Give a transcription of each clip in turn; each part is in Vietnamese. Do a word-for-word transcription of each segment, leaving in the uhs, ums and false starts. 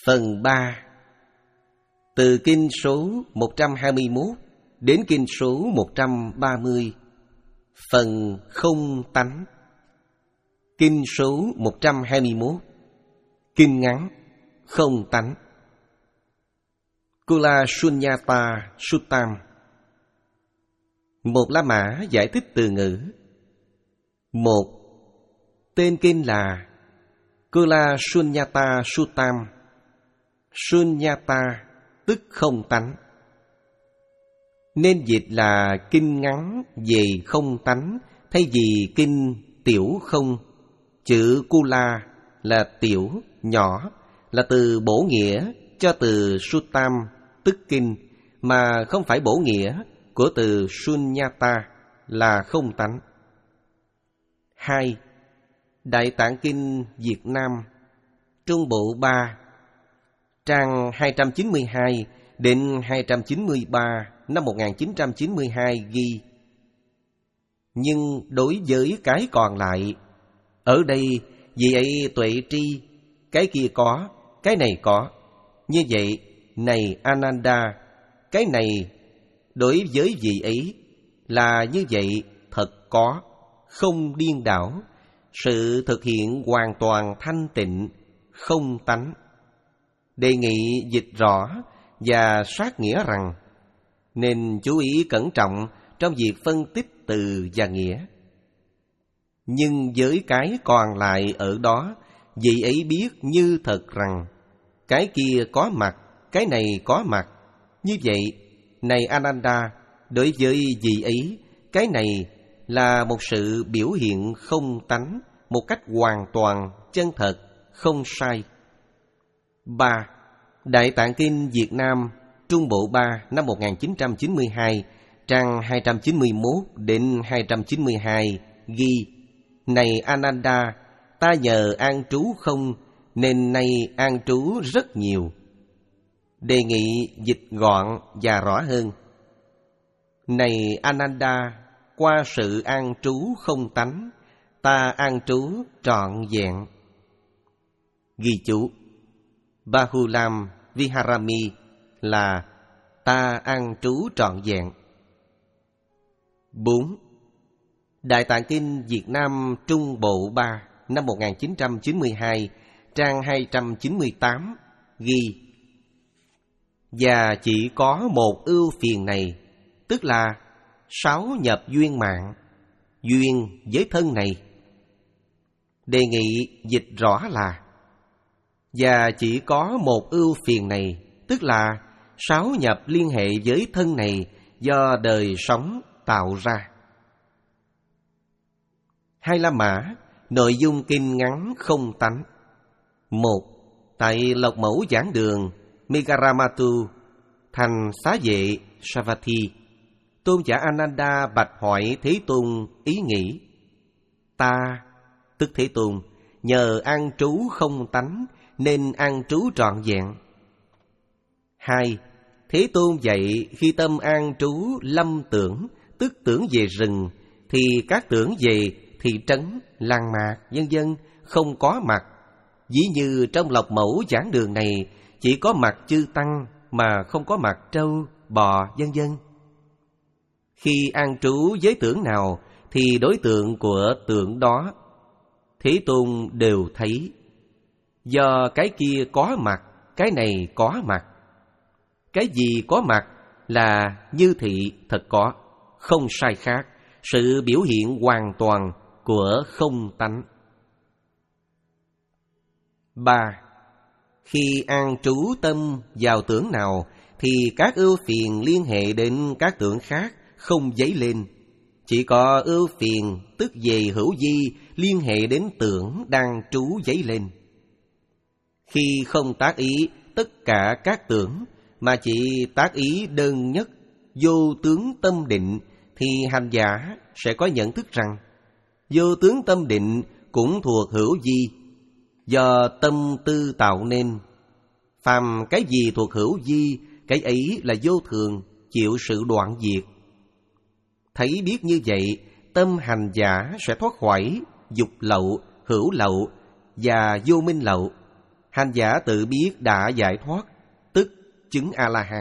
Phần ba. Từ kinh số một trăm hai mươi mốt đến kinh số một trăm ba mươi. Phần không tánh. Kinh số một trăm hai mươi mốt. Kinh ngắn không tánh. Kula Sunyata Suttam. Một La Mã giải thích từ ngữ. Một. Tên kinh là Kula Sunyata Suttam. Sunyata tức không tánh, nên dịch là kinh ngắn về không tánh thay vì kinh tiểu không. Chữ Kula là tiểu, nhỏ, là từ bổ nghĩa cho từ Suttam tức kinh, mà không phải bổ nghĩa của từ Sunyata là không tánh. Hai. Đại Tạng Kinh Việt Nam, Trung Bộ ba, trang hai trăm chín mươi hai đến hai trăm chín mươi ba năm một nghìn chín trăm chín mươi hai ghi: nhưng đối với cái còn lại, ở đây vị ấy tuệ tri, cái kia có, cái này có. Như vậy, này Ananda, cái này đối với vị ấy là như vậy, thật có, không điên đảo, sự thực hiện hoàn toàn thanh tịnh, không tánh. Đề nghị dịch rõ và sát nghĩa rằng nên chú ý cẩn trọng trong việc phân tích từ và nghĩa. Nhưng với cái còn lại ở đó, vị ấy biết như thật rằng cái kia có mặt, cái này có mặt. Như vậy, này Ananda, đối với vị ấy, cái này là một sự biểu hiện không tánh, một cách hoàn toàn chân thật, không sai. Ba. Đại Tạng Kinh Việt Nam, Trung Bộ ba năm một nghìn chín trăm chín mươi hai, trang hai trăm chín mươi mốt đến hai trăm chín mươi hai ghi: này Ananda, ta nhờ an trú không, nên nay an trú rất nhiều. Đề nghị dịch gọn và rõ hơn. Này Ananda, qua sự an trú không tánh, ta an trú trọn vẹn. Ghi chú: Bahulam Viharami là ta an trú trọn vẹn. Bốn. Đại Tạng Kinh Việt Nam Trung Bộ ba năm một nghìn chín trăm chín mươi hai, trang hai trăm chín mươi tám ghi: và chỉ có một ưu phiền này, tức là sáu nhập duyên mạng, duyên với thân này. Đề nghị dịch rõ là và chỉ có một ưu phiền này, tức là sáu nhập liên hệ với thân này do đời sống tạo ra. Hai La Mã, nội dung kinh ngắn không tánh. Một. Tại Lộc Mẫu Giảng Đường Megaramatu, thành Xá Vệ Savatthi, tôn giả Ananda bạch hỏi Thế Tôn ý nghĩ: ta, tức Thế Tôn, nhờ an trú không tánh nên an trú trọn vẹn. Hai. Thế Tôn dạy khi tâm an trú lâm tưởng, tức tưởng về rừng, thì các tưởng về thị trấn, làng mạc, vân vân không có mặt. Ví như trong Lộc Mẫu Giảng Đường này chỉ có mặt chư tăng mà không có mặt trâu, bò, vân vân. Khi an trú với tưởng nào thì đối tượng của tưởng đó Thế Tôn đều thấy. Do cái kia có mặt, cái này có mặt. Cái gì có mặt là như thị thật có, không sai khác, sự biểu hiện hoàn toàn của không tánh. Ba. Khi an trú tâm vào tưởng nào thì các ưu phiền liên hệ đến các tưởng khác không dấy lên. Chỉ có ưu phiền tức về hữu vi liên hệ đến tưởng đang trú dấy lên. Khi không tác ý tất cả các tưởng, mà chỉ tác ý đơn nhất, vô tướng tâm định, thì hành giả sẽ có nhận thức rằng vô tướng tâm định cũng thuộc hữu vi, do tâm tư tạo nên. Phàm cái gì thuộc hữu vi, cái ấy là vô thường, chịu sự đoạn diệt. Thấy biết như vậy, tâm hành giả sẽ thoát khỏi dục lậu, hữu lậu và vô minh lậu. hành giả tự biết đã giải thoát, tức chứng A-la-hán.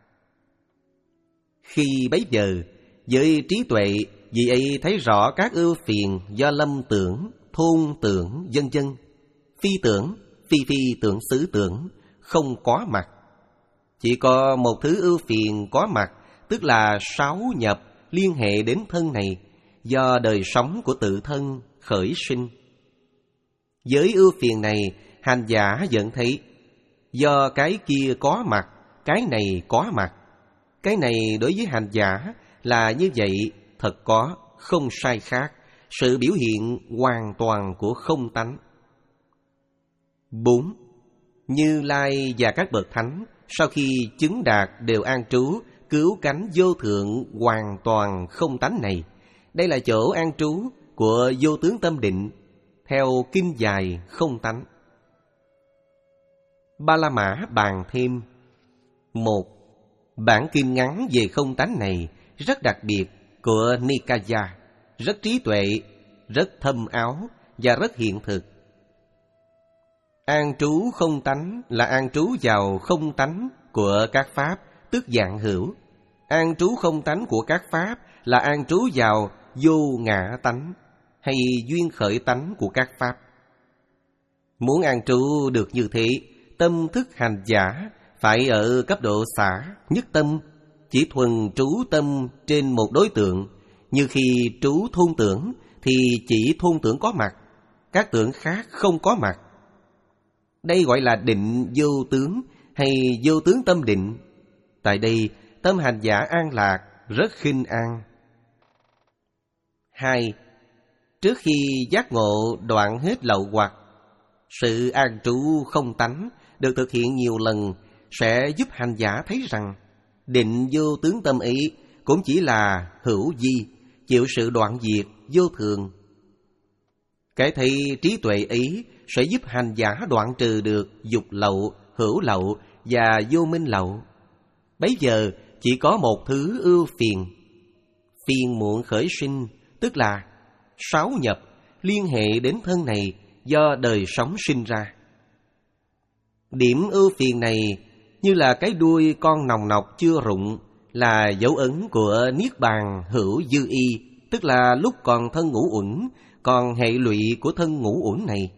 Khi bấy giờ, với trí tuệ, vị ấy thấy rõ các ưu phiền do lâm tưởng, thôn tưởng, vân vân, phi tưởng, phi phi tưởng xứ tưởng, không có mặt. Chỉ có một thứ ưu phiền có mặt, tức là sáu nhập liên hệ đến thân này, do đời sống của tự thân khởi sinh. Với ưu phiền này, hành giả vẫn thấy, do cái kia có mặt, cái này có mặt. Cái này đối với hành giả là như vậy, thật có, không sai khác, sự biểu hiện hoàn toàn của không tánh. Bốn. Như Lai và các bậc thánh sau khi chứng đạt đều an trú cứu cánh vô thượng hoàn toàn không tánh này. Đây là chỗ an trú của vô tướng tâm định theo kinh dài không tánh. Ba La Mã bàn thêm: một. Bản kinh ngắn về không tánh này rất đặc biệt của Nikaya, rất trí tuệ, rất thâm áo và rất hiện thực. An trú không tánh là an trú vào không tánh của các pháp, tức dạng hữu. An trú không tánh của các pháp là an trú vào vô ngã tánh hay duyên khởi tánh của các pháp. Muốn an trú được như thế, tâm thức hành giả phải ở cấp độ xả nhất tâm, chỉ thuần trú tâm trên một đối tượng. Như khi trú thôn tưởng thì chỉ thôn tưởng có mặt, các tưởng khác không có mặt. Đây gọi là định vô tướng hay vô tướng tâm định. Tại đây, tâm hành giả an lạc, rất khinh an. Hai. Trước khi giác ngộ đoạn hết lậu hoặc, sự an trú không tánh được thực hiện nhiều lần sẽ giúp hành giả thấy rằng định vô tướng tâm ấy cũng chỉ là hữu vi, chịu sự đoạn diệt vô thường. Cái thấy trí tuệ ấy sẽ giúp hành giả đoạn trừ được dục lậu, hữu lậu và vô minh lậu. Bấy giờ chỉ có một thứ ưu phiền. Phiền muộn khởi sinh, tức là sáu nhập liên hệ đến thân này do đời sống sinh ra. Điểm ưu phiền này như là cái đuôi con nòng nọc chưa rụng, là dấu ấn của niết bàn hữu dư y, tức là lúc còn thân ngũ uẩn, còn hệ lụy của thân ngũ uẩn này.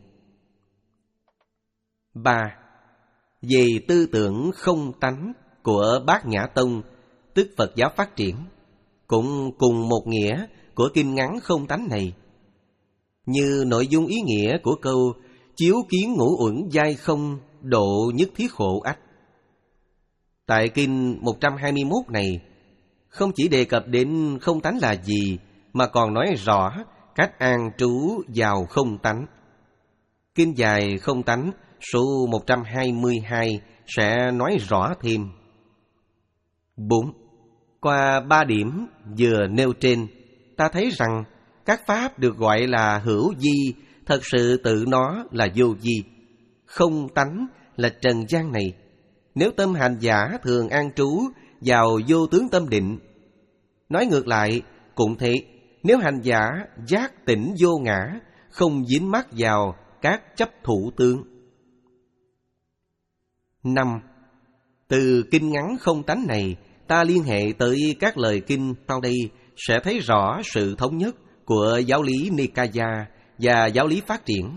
Ba. Về tư tưởng không tánh của Bát Nhã Tông, tức Phật giáo phát triển, cũng cùng một nghĩa của kinh ngắn không tánh này. Như nội dung ý nghĩa của câu chiếu kiến ngũ uẩn giai không, độ nhất thiết khổ ách. Tại kinh một trăm hai mươi mốt này, không chỉ đề cập đến không tánh là gì, mà còn nói rõ cách an trú vào không tánh. Kinh dài không tánh số một trăm hai mươi hai sẽ nói rõ thêm. Bốn. Qua ba điểm vừa nêu trên, ta thấy rằng các pháp được gọi là hữu vi, thật sự tự nó là vô vi. Không tánh là trần gian này. Nếu tâm hành giả thường an trú vào vô tướng tâm định, nói ngược lại cũng thế, nếu hành giả giác tỉnh vô ngã, không dính mắc vào các chấp thủ tướng. Năm. Từ kinh ngắn không tánh này, ta liên hệ tới các lời kinh sau đây sẽ thấy rõ sự thống nhất của giáo lý Nikaya và giáo lý phát triển.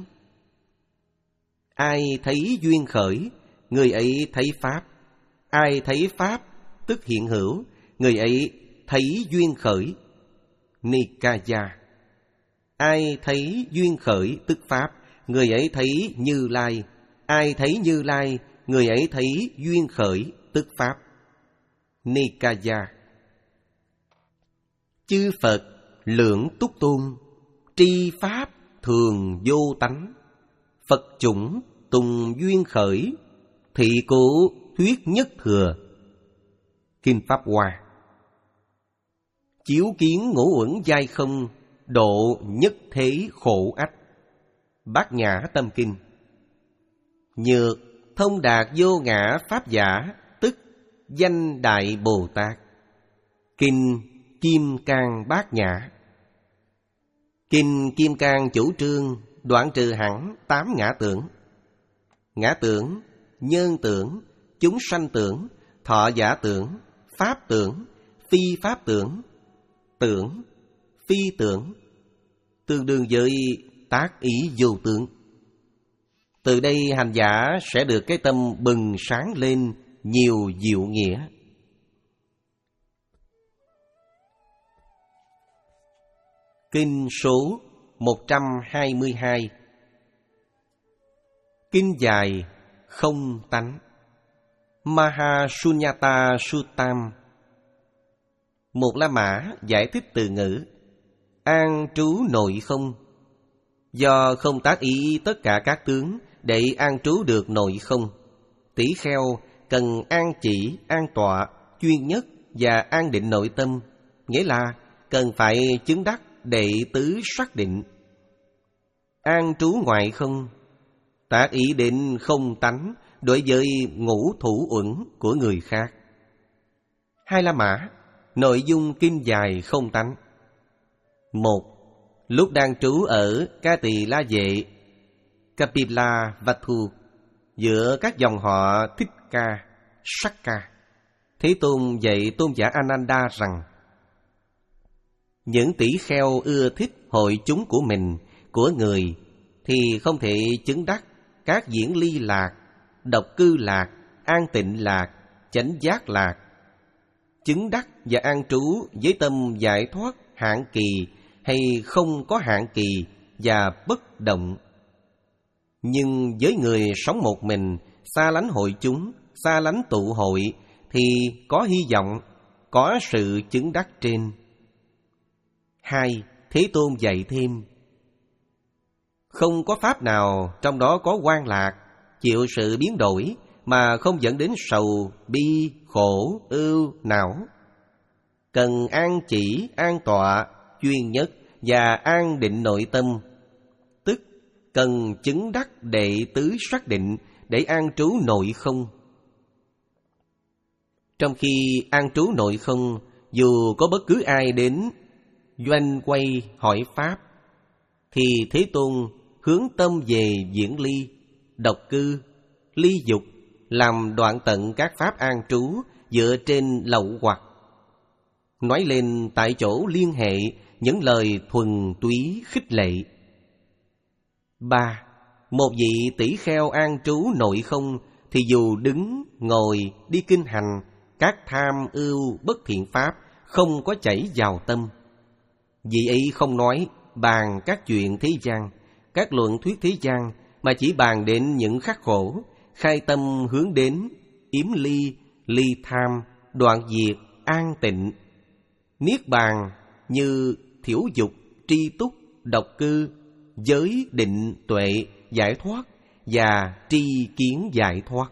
Ai thấy duyên khởi, người ấy thấy pháp. Ai thấy pháp, tức hiện hữu, người ấy thấy duyên khởi. Nikaya. Ai thấy duyên khởi, tức pháp, người ấy thấy Như Lai. Ai thấy Như Lai, người ấy thấy duyên khởi, tức pháp. Nikaya. Chư Phật lưỡng túc tôn, tri pháp thường vô tánh. Phật chủng tùng duyên khởi, thị cố thuyết nhất thừa. Kinh Pháp Hoa. Chiếu kiến ngũ uẩn giai không, độ nhất thế khổ ách. Bát Nhã Tâm Kinh. Nhược thông đạt vô ngã pháp giả, tức danh Đại Bồ Tát. Kinh Kim Cang Bát Nhã. Kinh Kim Cang chủ trương đoạn trừ hẳn tám ngã tưởng. ngã tưởng, nhân tưởng, chúng sanh tưởng, thọ giả tưởng, pháp tưởng, phi pháp tưởng, tưởng, phi tưởng, tương đương với tác ý vô tướng. Từ đây hành giả sẽ được cái tâm bừng sáng lên nhiều diệu nghĩa. Kinh số một trăm hai mươi hai. Kinh dài không tánh. Mahasunyata Suttam. Một La Mã giải thích từ ngữ an trú nội không. Do không tác ý tất cả các tướng để an trú được nội không, tỷ kheo cần an chỉ, an tọa, chuyên nhất và an định nội tâm, nghĩa là cần phải chứng đắc đệ tứ xác định. An trú ngoại không, tác ý đến không tánh đối với ngũ thủ uẩn của người khác. Hai La Mã, nội dung kinh dài không tánh. Một, lúc đang trú ở Ca Tỳ La Vệ, Kapila Vattu, giữa các dòng họ Thích Ca, Sắc Ca, Thế Tôn dạy tôn giả Ananda rằng những tỷ kheo ưa thích hội chúng của mình, của người, thì không thể chứng đắc các diễn ly lạc, độc cư lạc, an tịnh lạc, chánh giác lạc. Chứng đắc và an trú với tâm giải thoát hạn kỳ hay không có hạn kỳ và bất động. Nhưng với người sống một mình, xa lánh hội chúng, xa lánh tụ hội, thì có hy vọng, có sự chứng đắc trên. Hai, Thế Tôn dạy thêm không có pháp nào trong đó có quan lạc, chịu sự biến đổi mà không dẫn đến sầu, bi, khổ, ưu, não. Cần an chỉ, an tọa, chuyên nhất và an định nội tâm, tức cần chứng đắc đệ tứ xác định để an trú nội không. Trong khi an trú nội không, dù có bất cứ ai đến doanh quay hỏi pháp, thì Thế Tôn hướng tâm về diễn ly, độc cư, ly dục, làm đoạn tận các pháp an trú dựa trên lậu hoặc. Nói lên tại chỗ liên hệ những lời thuần túy khích lệ. Ba, một vị tỷ kheo an trú nội không thì dù đứng, ngồi, đi kinh hành, các tham ưu bất thiện pháp không có chảy vào tâm. Vị ấy không nói bàn các chuyện thế gian, các luận thuyết thế gian, mà chỉ bàn đến những khắc khổ, khai tâm hướng đến yếm ly, ly tham, đoạn diệt, an tịnh. Niết bàn như thiểu dục, tri túc, độc cư, giới định, tuệ, giải thoát và tri kiến giải thoát.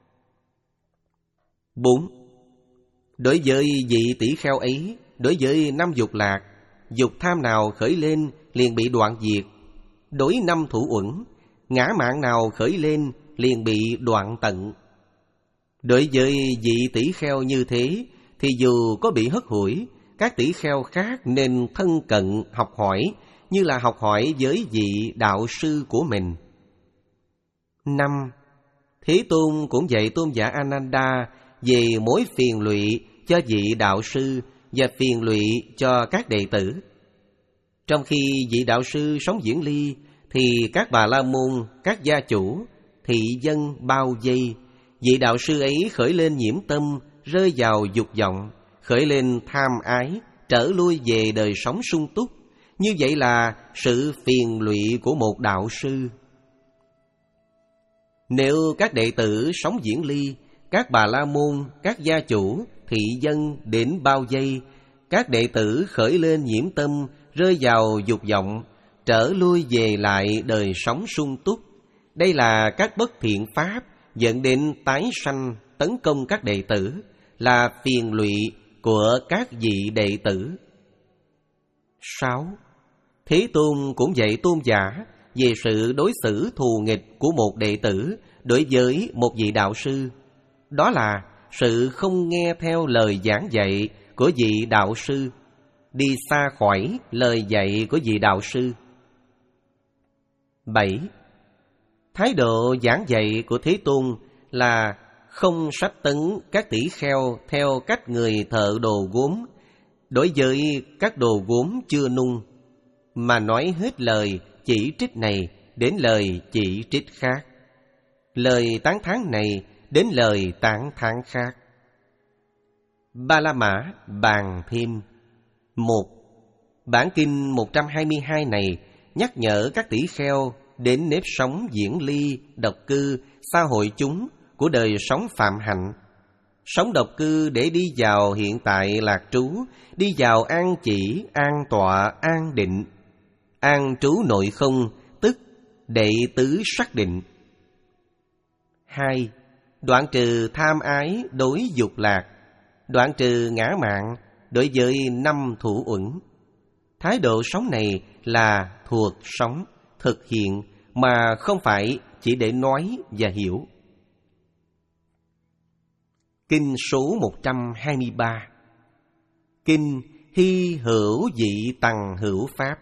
Bốn, đối với vị tỷ kheo ấy, đối với năm dục lạc, dục tham nào khởi lên liền bị đoạn diệt. Đối năm thủ uẩn, ngã mạn nào khởi lên liền bị đoạn tận. Đối với vị tỷ kheo như thế, thì dù có bị hất hủi, các tỷ kheo khác nên thân cận học hỏi, như là học hỏi với vị đạo sư của mình. Năm, Thế Tôn cũng dạy tôn giả Ananda về mối phiền lụy cho vị đạo sư và phiền lụy cho các đệ tử. Trong khi vị đạo sư sống diễn ly, thì các bà la môn, các gia chủ, thị dân bao vây. Vị đạo sư ấy khởi lên nhiễm tâm, rơi vào dục vọng, khởi lên tham ái, trở lui về đời sống sung túc. Như vậy là sự phiền lụy của một đạo sư. Nếu các đệ tử sống diễn ly, các bà la môn, các gia chủ, thị dân đến bao vây, các đệ tử khởi lên nhiễm tâm, rơi vào dục vọng, trở lui về lại đời sống sung túc. Đây là các bất thiện pháp dẫn đến tái sanh, tấn công các đệ tử, là phiền lụy của các vị đệ tử. Sáu, Thế Tôn cũng dạy tôn giả về sự đối xử thù nghịch của một đệ tử đối với một vị đạo sư. Đó là sự không nghe theo lời giảng dạy của vị đạo sư, đi xa khỏi lời dạy của vị đạo sư. Bảy, Thái độ giảng dạy của Thế Tôn là không sách tấn các tỷ kheo theo cách người thợ đồ gốm đối với các đồ gốm chưa nung, mà nói hết lời chỉ trích này đến lời chỉ trích khác, lời tán thán này đến lời tán thán khác. Ba La Mã bàn thêm. Một, bản kinh một trăm hai mươi hai này nhắc nhở các tỷ kheo đến nếp sống diễn ly, độc cư, xã hội chúng của đời sống phạm hạnh. Sống độc cư để đi vào hiện tại lạc trú, đi vào an chỉ, an tọa, an định. An trú nội không, tức đệ tứ sắc định. Hai, đoạn trừ tham ái đối dục lạc, đoạn trừ ngã mạn đối với năm thủ uẩn. Thái độ sống này là thuộc sống, thực hiện, mà không phải chỉ để nói và hiểu. Kinh số một trăm hai mươi ba. Kinh hy hữu dị tằng hữu pháp.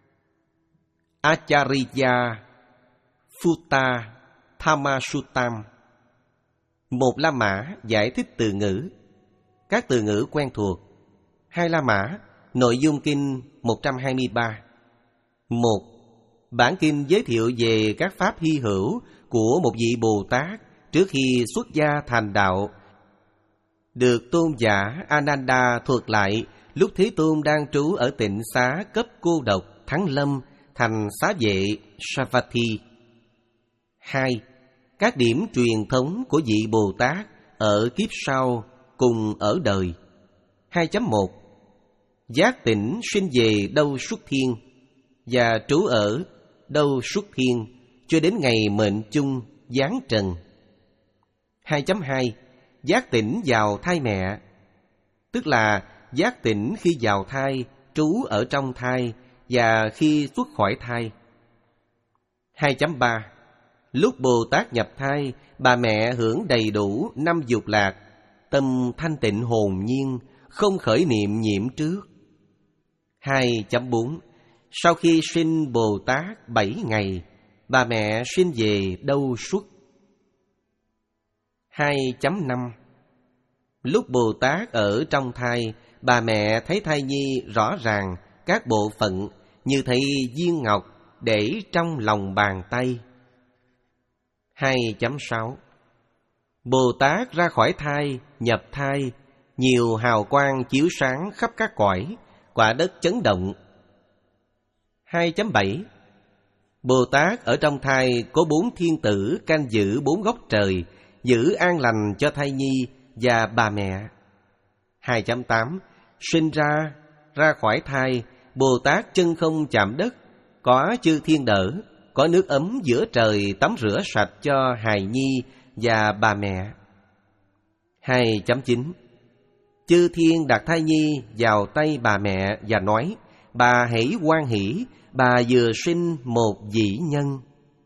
Acharya Phutta Thammasuttam. Một La Mã giải thích từ ngữ. Các từ ngữ quen thuộc. Hai La Mã, nội dung kinh một trăm hai mươi ba. Một, bản kinh giới thiệu về các pháp hy hữu của một vị Bồ Tát trước khi xuất gia thành đạo, được tôn giả Ananda thuật lại lúc Thế Tôn đang trú ở tịnh xá cấp cô độc Thắng Lâm, thành xá vệ Savatthi. Hai, các điểm truyền thống của vị Bồ Tát ở kiếp sau cùng ở đời. Hai chấm một, giác tỉnh sinh về đâu xuất thiên và trú ở đâu xuất thiên cho đến ngày mệnh chung giáng trần. Hai chấm hai, giác tỉnh vào thai mẹ, tức là giác tỉnh khi vào thai, trú ở trong thai và khi xuất khỏi thai. Hai chấm ba, lúc Bồ Tát nhập thai, bà mẹ hưởng đầy đủ năm dục lạc, tâm thanh tịnh hồn nhiên, không khởi niệm nhiễm trước. Hai chấm bốn, sau khi sinh Bồ Tát bảy ngày, bà mẹ sinh về đâu xuất. Hai chấm năm, lúc Bồ Tát ở trong thai, bà mẹ thấy thai nhi rõ ràng các bộ phận như thấy viên ngọc để trong lòng bàn tay. Hai chấm sáu, Bồ Tát ra khỏi thai, nhập thai, nhiều hào quang chiếu sáng khắp các cõi, quả đất chấn động. Hai chấm bảy, Bồ Tát ở trong thai có bốn thiên tử canh giữ bốn góc trời, giữ an lành cho thai nhi và bà mẹ. Hai chấm tám, sinh ra, ra khỏi thai, Bồ Tát chân không chạm đất, có chư thiên đỡ, có nước ấm giữa trời tắm rửa sạch cho hài nhi và bà mẹ. Hai chấm chín, chư thiên đặt thai nhi vào tay bà mẹ và nói: bà hãy hoan hỷ, bà vừa sinh một vị nhân.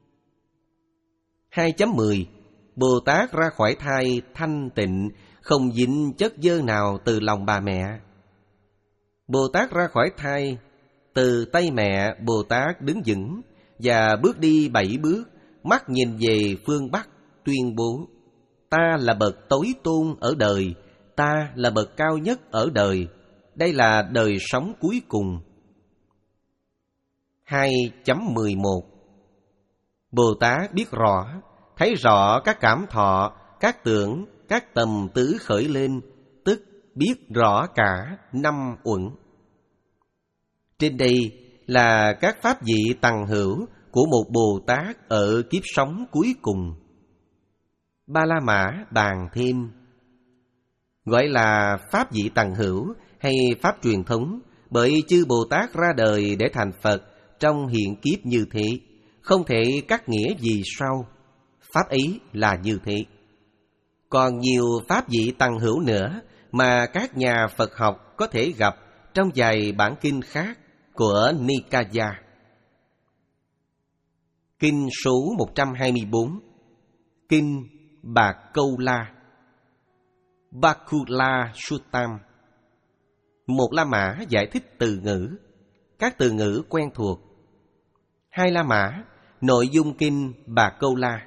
Hai chấm mười, Bồ Tát ra khỏi thai thanh tịnh, không dính chất dơ nào từ lòng bà mẹ. Bồ Tát ra khỏi thai, từ tay mẹ Bồ Tát đứng vững và bước đi bảy bước, mắt nhìn về phương Bắc, tuyên bố: ta là bậc tối tôn ở đời, ta là bậc cao nhất ở đời, đây là đời sống cuối cùng. Hai chấm mười một, Bồ Tát biết rõ, thấy rõ các cảm thọ, các tưởng, các tầm tứ khởi lên, tức biết rõ cả năm uẩn. Trên đây là các pháp vị tằng hữu của một Bồ Tát ở kiếp sống cuối cùng. Ba La Mã bàn thêm. Gọi là pháp vị tằng hữu hay pháp truyền thống bởi chư Bồ Tát ra đời để thành Phật trong hiện kiếp như thế, không thể cắt nghĩa gì sau. Pháp ấy là như thế. Còn nhiều pháp vị tằng hữu nữa mà các nhà Phật học có thể gặp trong vài bản kinh khác của Nikaya. Kinh số một trăm hai mươi bốn. Kinh Bạc Câu La, Bakula Suttam. Một La Mã giải thích từ ngữ. Các từ ngữ quen thuộc. Hai La Mã, Nội dung kinh Bà Câu La.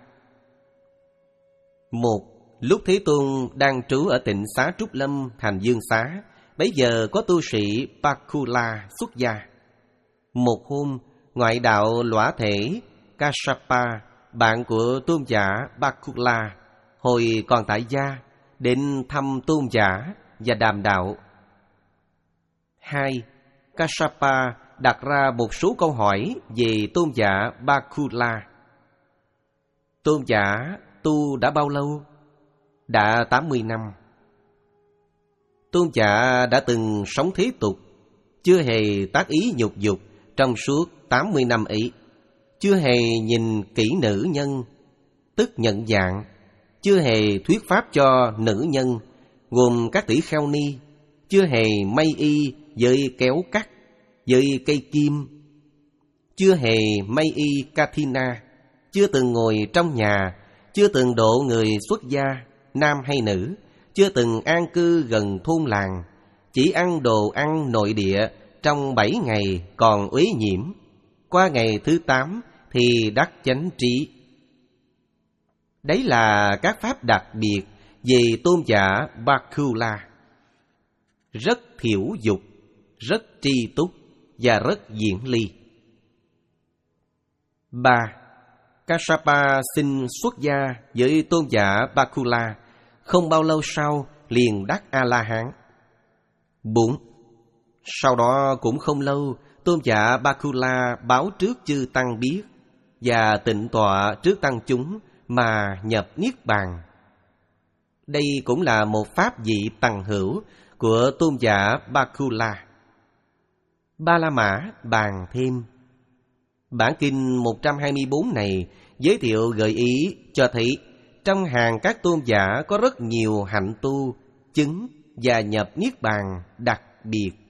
Một. Lúc Thế Tôn đang trú ở tịnh xá Trúc Lâm, thành Dương Xá, bấy giờ có tu sĩ Bakula xuất gia. Một hôm, ngoại đạo lõa thể Kassapa, bạn của tôn giả Bakula, hồi còn tại gia, đến thăm tôn giả và đàm đạo. Hai. Kassapa đặt ra một số câu hỏi về tôn giả Bakula. Tôn giả tu đã bao lâu? Đã tám mươi năm. Tôn giả đã từng sống thế tục, chưa hề tác ý nhục dục trong suốt tám mươi năm ấy, chưa hề nhìn kỹ nữ nhân, tức nhận dạng, chưa hề thuyết pháp cho nữ nhân, gồm các tỷ kheo ni, chưa hề may y với kéo cắt, với cây kim, chưa hề may y kathina, chưa từng ngồi trong nhà, chưa từng độ người xuất gia, nam hay nữ, chưa từng an cư gần thôn làng, chỉ ăn đồ ăn nội địa trong bảy ngày còn uế nhiễm, qua ngày thứ tám thì đắc chánh trí. Đấy là các pháp đặc biệt về tôn giả Bakula. Rất thiểu dục, rất tri túc và rất diễn ly. Ba. Kassapa xin xuất gia với tôn giả Bakula, không bao lâu sau liền đắc A-la-hán. Bốn. Sau đó cũng không lâu, tôn giả Bakula báo trước chư tăng biết và tịnh tọa trước tăng chúng mà nhập niết bàn. Đây cũng là một pháp vị tầng hữu của tôn giả Bakula. Ba La Mã bàn thêm. Bản kinh một trăm hai mươi bốn này giới thiệu gợi ý cho thấy trong hàng các tôn giả có rất nhiều hạnh tu, chứng và nhập niết bàn đặc biệt.